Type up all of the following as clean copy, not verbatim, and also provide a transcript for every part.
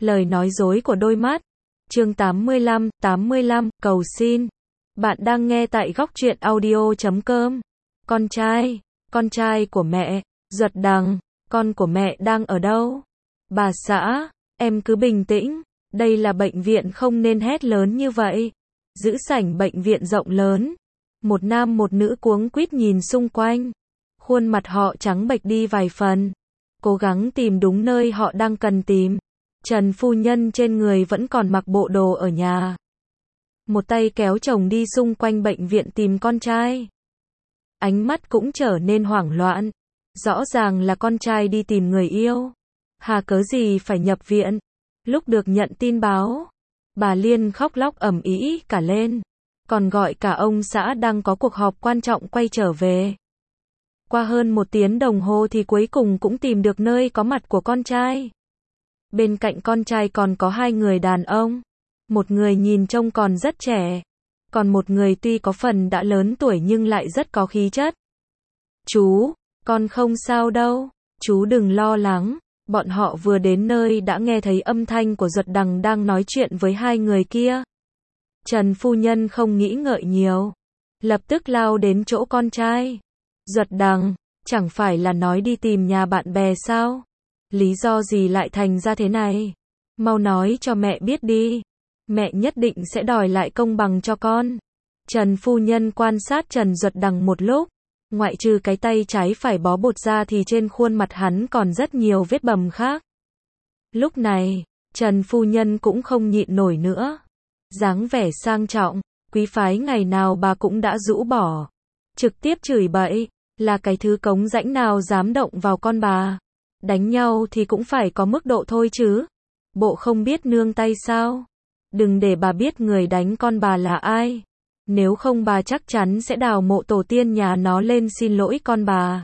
Lời nói dối của đôi mắt. Chương 85, cầu xin. Bạn đang nghe tại góc truyện audio.com. Con trai của mẹ, Duật Đằng, con của mẹ đang ở đâu? Bà xã, em cứ bình tĩnh, đây là bệnh viện không nên hét lớn như vậy. Giữ sảnh bệnh viện rộng lớn. Một nam một nữ cuống quýt nhìn xung quanh. Khuôn mặt họ trắng bệch đi vài phần. Cố gắng tìm đúng nơi họ đang cần tìm. Trần phu nhân trên người vẫn còn mặc bộ đồ ở nhà. Một tay kéo chồng đi xung quanh bệnh viện tìm con trai. Ánh mắt cũng trở nên hoảng loạn. Rõ ràng là con trai đi tìm người yêu. Hà cớ gì phải nhập viện? Lúc được nhận tin báo, bà Liên khóc lóc ầm ĩ cả lên. Còn gọi cả ông xã đang có cuộc họp quan trọng quay trở về. Qua hơn 1 tiếng đồng hồ thì cuối cùng cũng tìm được nơi có mặt của con trai. Bên cạnh con trai còn có 2 người đàn ông. Một người nhìn trông còn rất trẻ. Còn một người tuy có phần đã lớn tuổi nhưng lại rất có khí chất. Chú, con không sao đâu. Chú đừng lo lắng. Bọn họ vừa đến nơi đã nghe thấy âm thanh của Duật Đằng đang nói chuyện với 2 người kia. Trần phu nhân không nghĩ ngợi nhiều. Lập tức lao đến chỗ con trai. Duật Đằng, chẳng phải là nói đi tìm nhà bạn bè sao? Lý do gì lại thành ra thế này? Mau nói cho mẹ biết đi. Mẹ nhất định sẽ đòi lại công bằng cho con. Trần phu nhân quan sát Trần Duật Đằng một lúc. Ngoại trừ cái tay trái phải bó bột ra thì trên khuôn mặt hắn còn rất nhiều vết bầm khác. Lúc này, Trần phu nhân cũng không nhịn nổi nữa. Dáng vẻ sang trọng, quý phái ngày nào bà cũng đã rũ bỏ. Trực tiếp chửi bậy, là cái thứ cống rãnh nào dám động vào con bà. Đánh nhau thì cũng phải có mức độ thôi chứ. Bộ không biết nương tay sao? Đừng để bà biết người đánh con bà là ai. Nếu không bà chắc chắn sẽ đào mộ tổ tiên nhà nó lên xin lỗi con bà.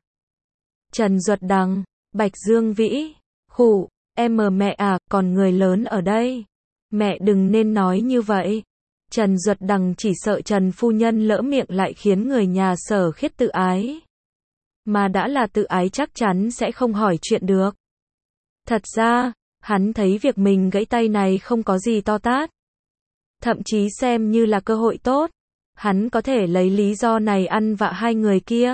Trần Duật Đằng, Bạch Dương Vĩ, khụ, mẹ à, còn người lớn ở đây. Mẹ đừng nên nói như vậy. Trần Duật Đằng chỉ sợ Trần phu nhân lỡ miệng lại khiến người nhà Sở Khiết tự ái. Mà đã là tự ái chắc chắn sẽ không hỏi chuyện được. Thật ra, hắn thấy việc mình gãy tay này không có gì to tát. Thậm chí xem như là cơ hội tốt. Hắn có thể lấy lý do này ăn vạ 2 người kia.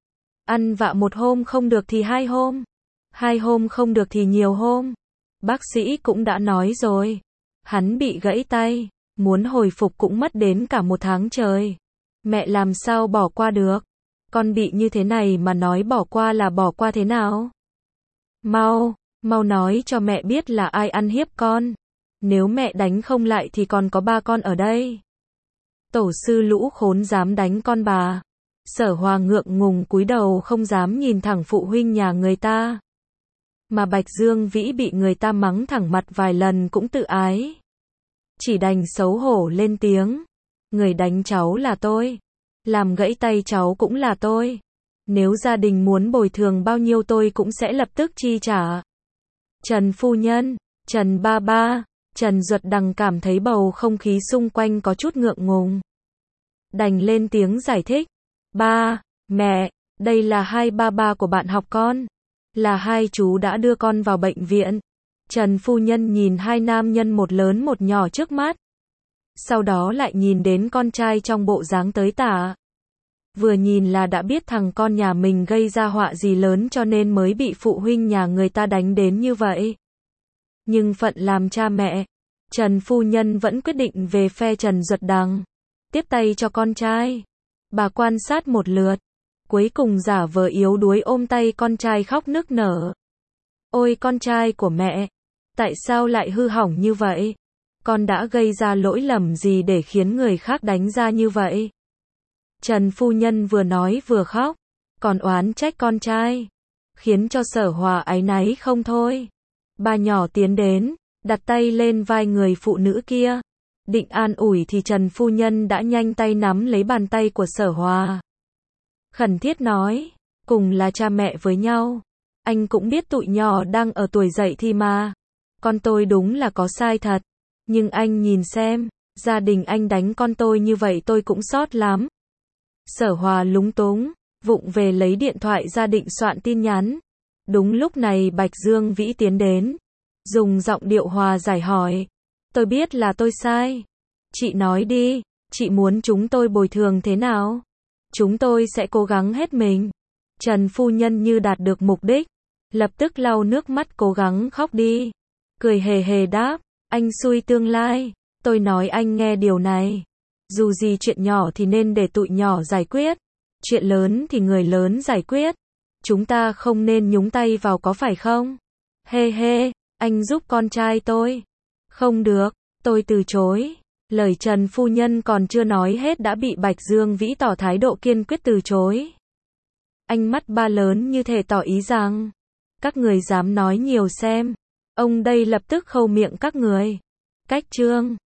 Ăn vạ 1 hôm không được thì 2 hôm. 2 hôm không được thì nhiều hôm. Bác sĩ cũng đã nói rồi. Hắn bị gãy tay. Muốn hồi phục cũng mất đến cả 1 tháng trời. Mẹ làm sao bỏ qua được. Con bị như thế này mà nói bỏ qua là bỏ qua thế nào? Mau nói cho mẹ biết là ai ăn hiếp con. Nếu mẹ đánh không lại thì còn có 3 con ở đây. Tổ sư lũ khốn dám đánh con bà. Sở Hòa ngượng ngùng cúi đầu không dám nhìn thẳng phụ huynh nhà người ta. Mà Bạch Dương Vĩ bị người ta mắng thẳng mặt vài lần cũng tự ái. Chỉ đành xấu hổ lên tiếng. Người đánh cháu là tôi. Làm gãy tay cháu cũng là tôi. Nếu gia đình muốn bồi thường bao nhiêu tôi cũng sẽ lập tức chi trả. Trần phu nhân, Trần ba ba, Trần Duật Đằng cảm thấy bầu không khí xung quanh có chút ngượng ngùng. Đành lên tiếng giải thích. Ba, mẹ, đây là 2 ba ba của bạn học con. Là 2 chú đã đưa con vào bệnh viện. Trần phu nhân nhìn 2 nam nhân một lớn một nhỏ trước mắt. Sau đó lại nhìn đến con trai trong bộ dáng tới tả. Vừa nhìn là đã biết thằng con nhà mình gây ra họa gì lớn cho nên mới bị phụ huynh nhà người ta đánh đến như vậy. Nhưng phận làm cha mẹ, Trần phu nhân vẫn quyết định về phe Trần Duật Đằng. Tiếp tay cho con trai. Bà quan sát một lượt. Cuối cùng giả vờ yếu đuối ôm tay con trai khóc nức nở. Ôi con trai của mẹ, tại sao lại hư hỏng như vậy? Con đã gây ra lỗi lầm gì để khiến người khác đánh ra như vậy? Trần phu nhân vừa nói vừa khóc, còn oán trách con trai, khiến cho Sở Hòa áy náy không thôi. Bà nhỏ tiến đến, đặt tay lên vai người phụ nữ kia. Định an ủi thì Trần phu nhân đã nhanh tay nắm lấy bàn tay của Sở Hòa. Khẩn thiết nói, cùng là cha mẹ với nhau. Anh cũng biết tụi nhỏ đang ở tuổi dậy thì mà. Con tôi đúng là có sai thật. Nhưng anh nhìn xem, gia đình anh đánh con tôi như vậy tôi cũng xót lắm. Sở Hòa lúng túng, vụng về lấy điện thoại ra định soạn tin nhắn. Đúng lúc này Bạch Dương Vĩ tiến đến. dùng giọng điệu hòa giải hỏi. Tôi biết là tôi sai. Chị nói đi, chị muốn chúng tôi bồi thường thế nào? Chúng tôi sẽ cố gắng hết mình. Trần phu nhân như đạt được mục đích, lập tức lau nước mắt cố gắng khóc đi. Cười hề hề đáp, anh xui tương lai. Tôi nói anh nghe điều này. Dù gì chuyện nhỏ thì nên để tụi nhỏ giải quyết. Chuyện lớn thì người lớn giải quyết. Chúng ta không nên nhúng tay vào có phải không? Hê hê, anh giúp con trai tôi. Không được, tôi từ chối. Lời Trần phu nhân còn chưa nói hết đã bị Bạch Dương Vĩ tỏ thái độ kiên quyết từ chối. Ánh mắt ba lớn như thể tỏ ý rằng, các người dám nói nhiều xem. Ông đây lập tức khâu miệng các người. Cách chương